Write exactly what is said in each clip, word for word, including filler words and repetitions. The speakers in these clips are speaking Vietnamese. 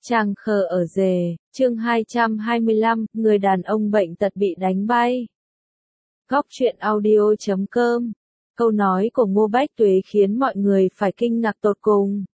Chàng khờ ở rề, chương hai trăm hai mươi lăm, người đàn ông bệnh tật bị đánh bay. Góc truyện audio chấm com. Câu nói của Ngô Bách Tuế khiến mọi người phải kinh ngạc tột cùng.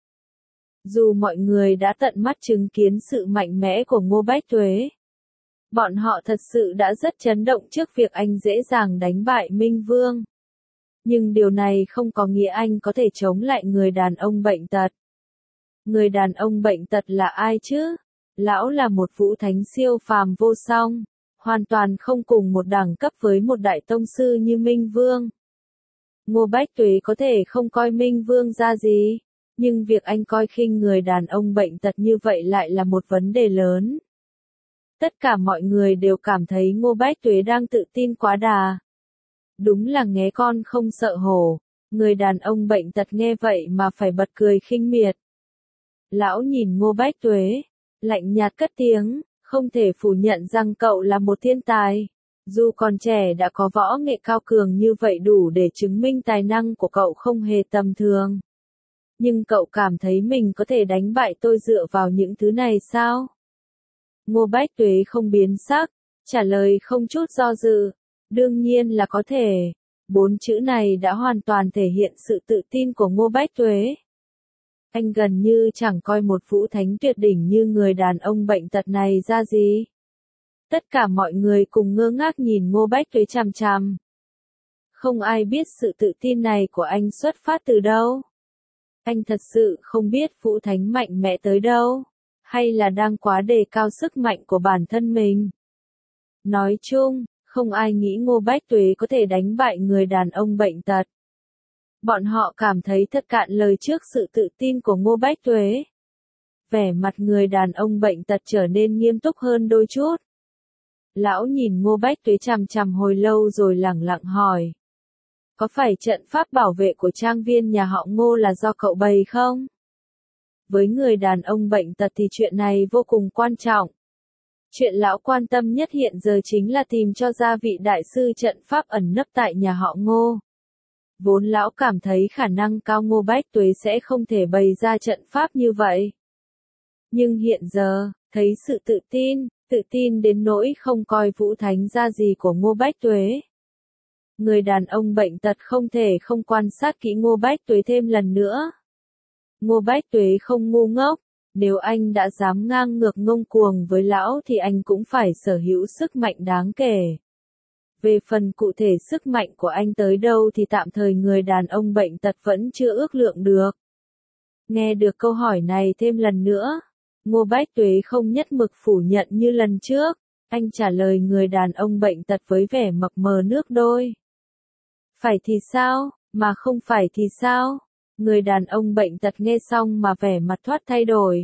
Dù mọi người đã tận mắt chứng kiến sự mạnh mẽ của Ngô Bách Tuế, bọn họ thật sự đã rất chấn động trước việc anh dễ dàng đánh bại Minh Vương. Nhưng điều này không có nghĩa anh có thể chống lại người đàn ông bệnh tật. Người đàn ông bệnh tật là ai chứ? Lão là một vũ thánh siêu phàm vô song, hoàn toàn không cùng một đẳng cấp với một đại tông sư như Minh Vương. Ngô Bách Tuế có thể không coi Minh Vương ra gì, nhưng việc anh coi khinh người đàn ông bệnh tật như vậy lại là một vấn đề lớn. Tất cả mọi người đều cảm thấy Ngô Bách Tuế đang tự tin quá đà. Đúng là nghé con không sợ hổ, người đàn ông bệnh tật nghe vậy mà phải bật cười khinh miệt. Lão nhìn Ngô Bách Tuế, lạnh nhạt cất tiếng, không thể phủ nhận rằng cậu là một thiên tài. Dù còn trẻ đã có võ nghệ cao cường như vậy đủ để chứng minh tài năng của cậu không hề tầm thường. Nhưng cậu cảm thấy mình có thể đánh bại tôi dựa vào những thứ này sao? Ngô Bách Tuế không biến sắc, trả lời không chút do dự. Đương nhiên là có thể. Bốn chữ này đã hoàn toàn thể hiện sự tự tin của Ngô Bách Tuế. Anh gần như chẳng coi một vũ thánh tuyệt đỉnh như người đàn ông bệnh tật này ra gì. Tất cả mọi người cùng ngơ ngác nhìn Ngô Bách Tuế chằm chằm. Không ai biết sự tự tin này của anh xuất phát từ đâu. Anh thật sự không biết vũ thánh mạnh mẽ tới đâu, hay là đang quá đề cao sức mạnh của bản thân mình. Nói chung, không ai nghĩ Ngô Bách Tuế có thể đánh bại người đàn ông bệnh tật. Bọn họ cảm thấy thật cạn lời trước sự tự tin của Ngô Bách Tuế. Vẻ mặt người đàn ông bệnh tật trở nên nghiêm túc hơn đôi chút. Lão nhìn Ngô Bách Tuế chằm chằm hồi lâu rồi lẳng lặng hỏi. Có phải trận pháp bảo vệ của trang viên nhà họ Ngô là do cậu bày không? Với người đàn ông bệnh tật thì chuyện này vô cùng quan trọng. Chuyện lão quan tâm nhất hiện giờ chính là tìm cho ra vị đại sư trận pháp ẩn nấp tại nhà họ Ngô. Vốn lão cảm thấy khả năng cao Ngô Bách Tuế sẽ không thể bày ra trận pháp như vậy. Nhưng hiện giờ, thấy sự tự tin, tự tin đến nỗi không coi vũ thánh ra gì của Ngô Bách Tuế. Người đàn ông bệnh tật không thể không quan sát kỹ Ngô Bách Tuế thêm lần nữa. Ngô Bách Tuế không ngu ngốc, nếu anh đã dám ngang ngược ngông cuồng với lão thì anh cũng phải sở hữu sức mạnh đáng kể. Về phần cụ thể sức mạnh của anh tới đâu thì tạm thời người đàn ông bệnh tật vẫn chưa ước lượng được. Nghe được câu hỏi này thêm lần nữa, Ngô Bách Tuế không nhất mực phủ nhận như lần trước, anh trả lời người đàn ông bệnh tật với vẻ mập mờ nước đôi. Phải thì sao, mà không phải thì sao? Người đàn ông bệnh tật nghe xong mà vẻ mặt thoát thay đổi.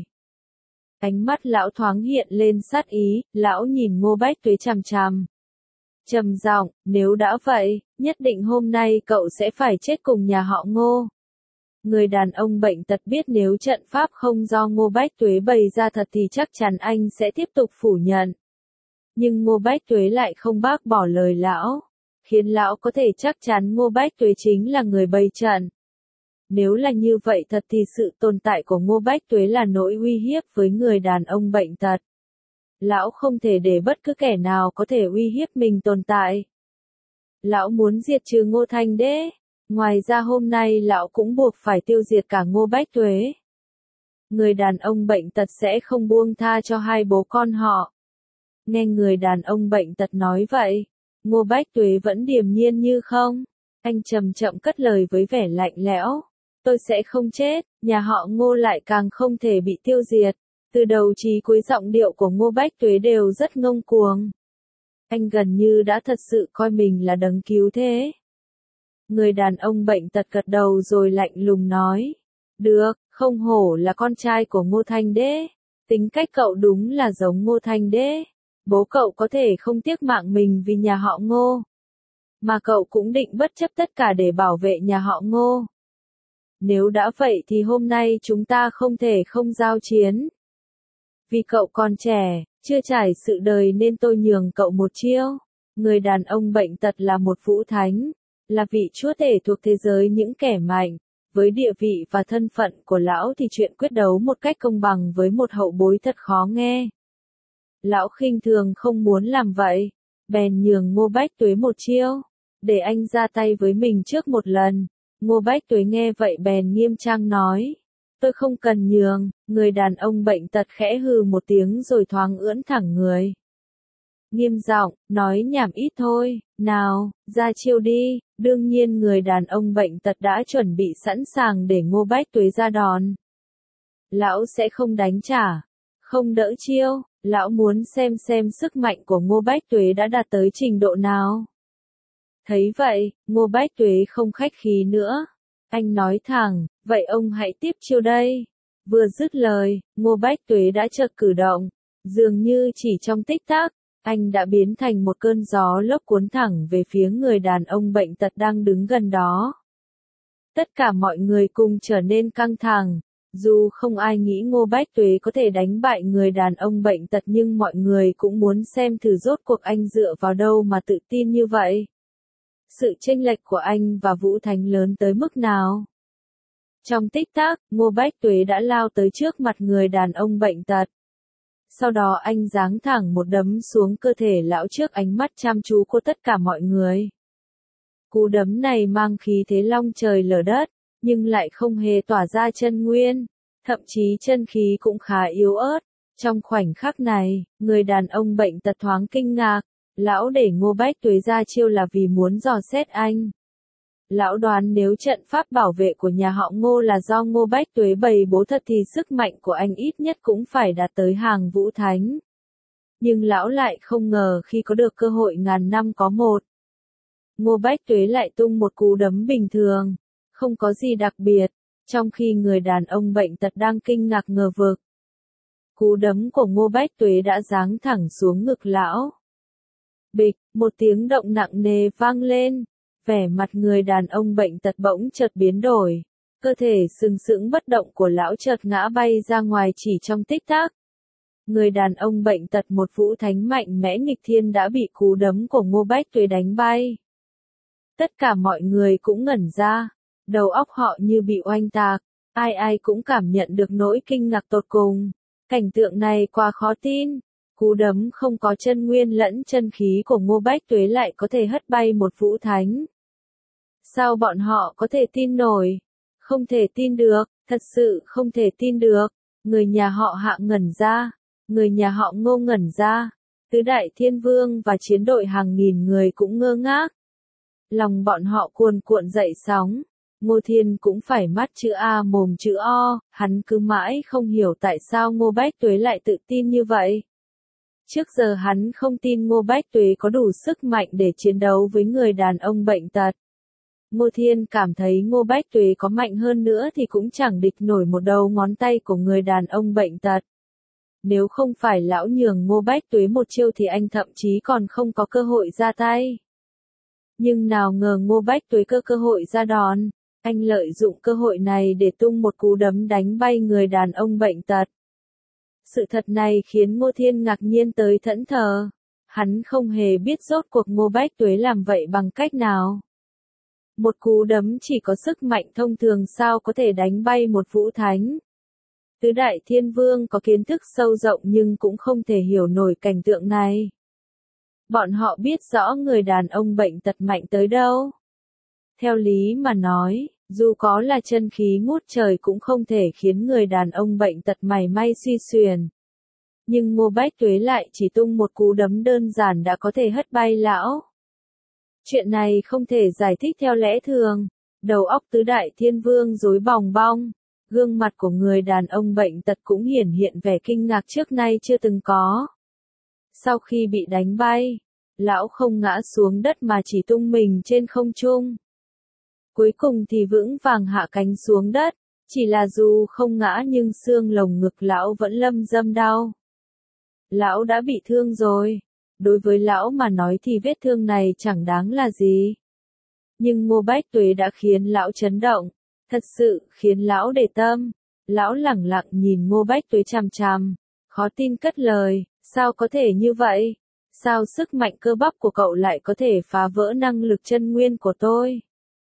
Ánh mắt lão thoáng hiện lên sát ý, lão nhìn Ngô Bách Tuế chằm chằm. Trầm giọng, nếu đã vậy, nhất định hôm nay cậu sẽ phải chết cùng nhà họ Ngô. Người đàn ông bệnh tật biết nếu trận pháp không do Ngô Bách Tuế bày ra thật thì chắc chắn anh sẽ tiếp tục phủ nhận. Nhưng Ngô Bách Tuế lại không bác bỏ lời lão, khiến lão có thể chắc chắn Ngô Bách Tuế chính là người bày trận. Nếu là như vậy thật thì sự tồn tại của Ngô Bách Tuế là nỗi uy hiếp với người đàn ông bệnh tật. Lão không thể để bất cứ kẻ nào có thể uy hiếp mình tồn tại. Lão muốn diệt trừ Ngô Thanh Đế. Ngoài ra hôm nay lão cũng buộc phải tiêu diệt cả Ngô Bách Tuế. Người đàn ông bệnh tật sẽ không buông tha cho hai bố con họ. Nghe người đàn ông bệnh tật nói vậy, Ngô Bách Tuế vẫn điềm nhiên như không. Anh chậm chậm cất lời với vẻ lạnh lẽo. Tôi sẽ không chết, nhà họ Ngô lại càng không thể bị tiêu diệt. Từ đầu chí cuối giọng điệu của Ngô Bách Tuế đều rất ngông cuồng. Anh gần như đã thật sự coi mình là đấng cứu thế. Người đàn ông bệnh tật gật đầu rồi lạnh lùng nói. Được, không hổ là con trai của Ngô Thanh Đế. Tính cách cậu đúng là giống Ngô Thanh Đế. Bố cậu có thể không tiếc mạng mình vì nhà họ Ngô. Mà cậu cũng định bất chấp tất cả để bảo vệ nhà họ Ngô. Nếu đã vậy thì hôm nay chúng ta không thể không giao chiến. Vì cậu còn trẻ, chưa trải sự đời nên tôi nhường cậu một chiêu. Người đàn ông bệnh tật là một vũ thánh, là vị chúa tể thuộc thế giới những kẻ mạnh. Với địa vị và thân phận của lão thì chuyện quyết đấu một cách công bằng với một hậu bối thật khó nghe. Lão khinh thường không muốn làm vậy, bèn nhường Ngô Bách Tuế một chiêu, để anh ra tay với mình trước một lần. Ngô Bách Tuế nghe vậy bèn nghiêm trang nói, tôi không cần nhường. Người đàn ông bệnh tật khẽ hừ một tiếng rồi thoáng ưỡn thẳng người. Nghiêm giọng, nói nhảm ít thôi, nào, ra chiêu đi. Đương nhiên người đàn ông bệnh tật đã chuẩn bị sẵn sàng để Ngô Bách Tuế ra đòn. Lão sẽ không đánh trả, không đỡ chiêu, lão muốn xem xem sức mạnh của Ngô Bách Tuế đã đạt tới trình độ nào. Thấy vậy, Ngô Bách Tuế không khách khí nữa. Anh nói thẳng, vậy ông hãy tiếp chiêu đây. Vừa dứt lời, Ngô Bách Tuế đã chợt cử động, dường như chỉ trong tích tắc, anh đã biến thành một cơn gió lốc cuốn thẳng về phía người đàn ông bệnh tật đang đứng gần đó. Tất cả mọi người cùng trở nên căng thẳng, dù không ai nghĩ Ngô Bách Tuế có thể đánh bại người đàn ông bệnh tật nhưng mọi người cũng muốn xem thử rốt cuộc anh dựa vào đâu mà tự tin như vậy. Sự chênh lệch của anh và Vũ Thánh lớn tới mức nào? Trong tích tắc, Ngô Bách Tuế đã lao tới trước mặt người đàn ông bệnh tật. Sau đó anh giáng thẳng một đấm xuống cơ thể lão trước ánh mắt chăm chú của tất cả mọi người. Cú đấm này mang khí thế long trời lở đất, nhưng lại không hề tỏa ra chân nguyên, thậm chí chân khí cũng khá yếu ớt. Trong khoảnh khắc này, người đàn ông bệnh tật thoáng kinh ngạc, lão để Ngô Bách Tuế ra chiêu là vì muốn dò xét anh. Lão đoán nếu trận pháp bảo vệ của nhà họ Ngô là do Ngô Bách Tuế bày bố thật thì sức mạnh của anh ít nhất cũng phải đạt tới hàng Vũ Thánh. Nhưng lão lại không ngờ khi có được cơ hội ngàn năm có một. Ngô Bách Tuế lại tung một cú đấm bình thường, không có gì đặc biệt, trong khi người đàn ông bệnh tật đang kinh ngạc ngờ vực. Cú đấm của Ngô Bách Tuế đã giáng thẳng xuống ngực lão. Bịch, một tiếng động nặng nề vang lên. Vẻ mặt người đàn ông bệnh tật bỗng chợt biến đổi, cơ thể sừng sững bất động của lão chợt ngã bay ra ngoài chỉ trong tích tắc. Người đàn ông bệnh tật một Vũ Thánh mạnh mẽ nghịch thiên đã bị cú đấm của Ngô Bách Tuế đánh bay. Tất cả mọi người cũng ngẩn ra, đầu óc họ như bị oanh tạc, ai ai cũng cảm nhận được nỗi kinh ngạc tột cùng. Cảnh tượng này quá khó tin. Cú đấm không có chân nguyên lẫn chân khí của Ngô Bách Tuế lại có thể hất bay một Vũ Thánh. Sao bọn họ có thể tin nổi? Không thể tin được, thật sự không thể tin được. Người nhà họ Hạ ngẩn ra, người nhà họ Ngô ngẩn ra, tứ đại thiên vương và chiến đội hàng nghìn người cũng ngơ ngác. Lòng bọn họ cuồn cuộn dậy sóng. Ngô Thiên cũng phải mắt chữ A mồm chữ O, hắn cứ mãi không hiểu tại sao Ngô Bách Tuế lại tự tin như vậy. Trước giờ hắn không tin Ngô Bách Tuế có đủ sức mạnh để chiến đấu với người đàn ông bệnh tật. Ngô Thiên cảm thấy Ngô Bách Tuế có mạnh hơn nữa thì cũng chẳng địch nổi một đầu ngón tay của người đàn ông bệnh tật. Nếu không phải lão nhường Ngô Bách Tuế một chiêu thì anh thậm chí còn không có cơ hội ra tay. Nhưng nào ngờ Ngô Bách Tuế cơ cơ hội ra đòn, anh lợi dụng cơ hội này để tung một cú đấm đánh bay người đàn ông bệnh tật. Sự thật này khiến Ngô Thiên ngạc nhiên tới thẫn thờ. Hắn không hề biết rốt cuộc Ngô Bách Tuế làm vậy bằng cách nào. Một cú đấm chỉ có sức mạnh thông thường sao có thể đánh bay một Vũ Thánh. Tứ đại thiên vương có kiến thức sâu rộng nhưng cũng không thể hiểu nổi cảnh tượng này. Bọn họ biết rõ người đàn ông bệnh tật mạnh tới đâu. Theo lý mà nói, dù có là chân khí ngút trời cũng không thể khiến người đàn ông bệnh tật mảy may suy xuyển. Nhưng Ngô Bách Tuế lại chỉ tung một cú đấm đơn giản đã có thể hất bay lão. Chuyện này không thể giải thích theo lẽ thường. Đầu óc tứ đại thiên vương rối bòng bong. Gương mặt của người đàn ông bệnh tật cũng hiển hiện vẻ kinh ngạc trước nay chưa từng có. Sau khi bị đánh bay, lão không ngã xuống đất mà chỉ tung mình trên không trung. Cuối cùng thì vững vàng hạ cánh xuống đất, chỉ là dù không ngã nhưng xương lồng ngực lão vẫn lâm dâm đau. Lão đã bị thương rồi. Đối với lão mà nói thì vết thương này chẳng đáng là gì. Nhưng Ngô Bách Tuế đã khiến lão chấn động, thật sự khiến lão để tâm. Lão lẳng lặng nhìn Ngô Bách Tuế chằm chằm, khó tin cất lời, sao có thể như vậy? Sao sức mạnh cơ bắp của cậu lại có thể phá vỡ năng lực chân nguyên của tôi?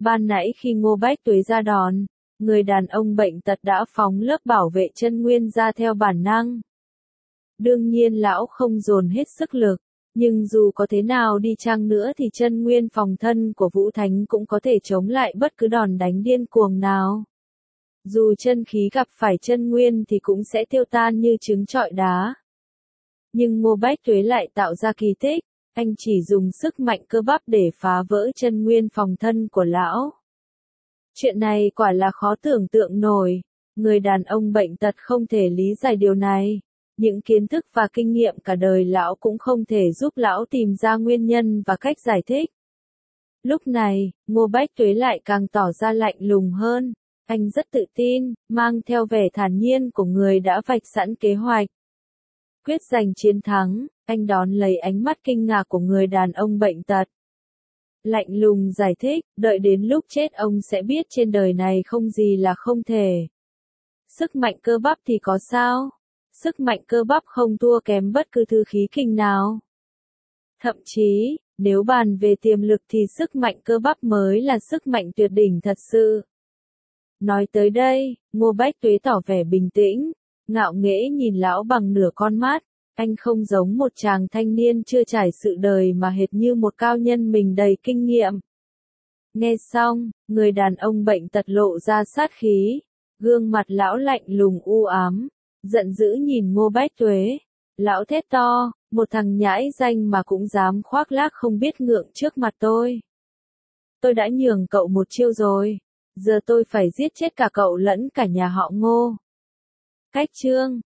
Ban nãy khi Ngô Bách Tuế ra đòn, người đàn ông bệnh tật đã phóng lớp bảo vệ chân nguyên ra theo bản năng. Đương nhiên lão không dồn hết sức lực, nhưng dù có thế nào đi chăng nữa thì chân nguyên phòng thân của Vũ Thánh cũng có thể chống lại bất cứ đòn đánh điên cuồng nào. Dù chân khí gặp phải chân nguyên thì cũng sẽ tiêu tan như trứng trọi đá. Nhưng Ngô Bách Tuế lại tạo ra kỳ tích, anh chỉ dùng sức mạnh cơ bắp để phá vỡ chân nguyên phòng thân của lão. Chuyện này quả là khó tưởng tượng nổi, người đàn ông bệnh tật không thể lý giải điều này. Những kiến thức và kinh nghiệm cả đời lão cũng không thể giúp lão tìm ra nguyên nhân và cách giải thích. Lúc này, Ngô Bách Tuế lại càng tỏ ra lạnh lùng hơn. Anh rất tự tin, mang theo vẻ thản nhiên của người đã vạch sẵn kế hoạch. Quyết giành chiến thắng, anh đón lấy ánh mắt kinh ngạc của người đàn ông bệnh tật. Lạnh lùng giải thích, đợi đến lúc chết ông sẽ biết trên đời này không gì là không thể. Sức mạnh cơ bắp thì có sao? Sức mạnh cơ bắp không thua kém bất cứ thứ khí kinh nào. Thậm chí, nếu bàn về tiềm lực thì sức mạnh cơ bắp mới là sức mạnh tuyệt đỉnh thật sự. Nói tới đây, Ngô Bách Tuế tỏ vẻ bình tĩnh, ngạo nghễ nhìn lão bằng nửa con mắt. Anh không giống một chàng thanh niên chưa trải sự đời mà hệt như một cao nhân mình đầy kinh nghiệm. Nghe xong, người đàn ông bệnh tật lộ ra sát khí, gương mặt lão lạnh lùng u ám, giận dữ nhìn Ngô Bách Tuế. Lão thét to, một thằng nhãi danh mà cũng dám khoác lác không biết ngượng trước mặt tôi. Tôi đã nhường cậu một chiêu rồi, giờ tôi phải giết chết cả cậu lẫn cả nhà họ Ngô. Cách chương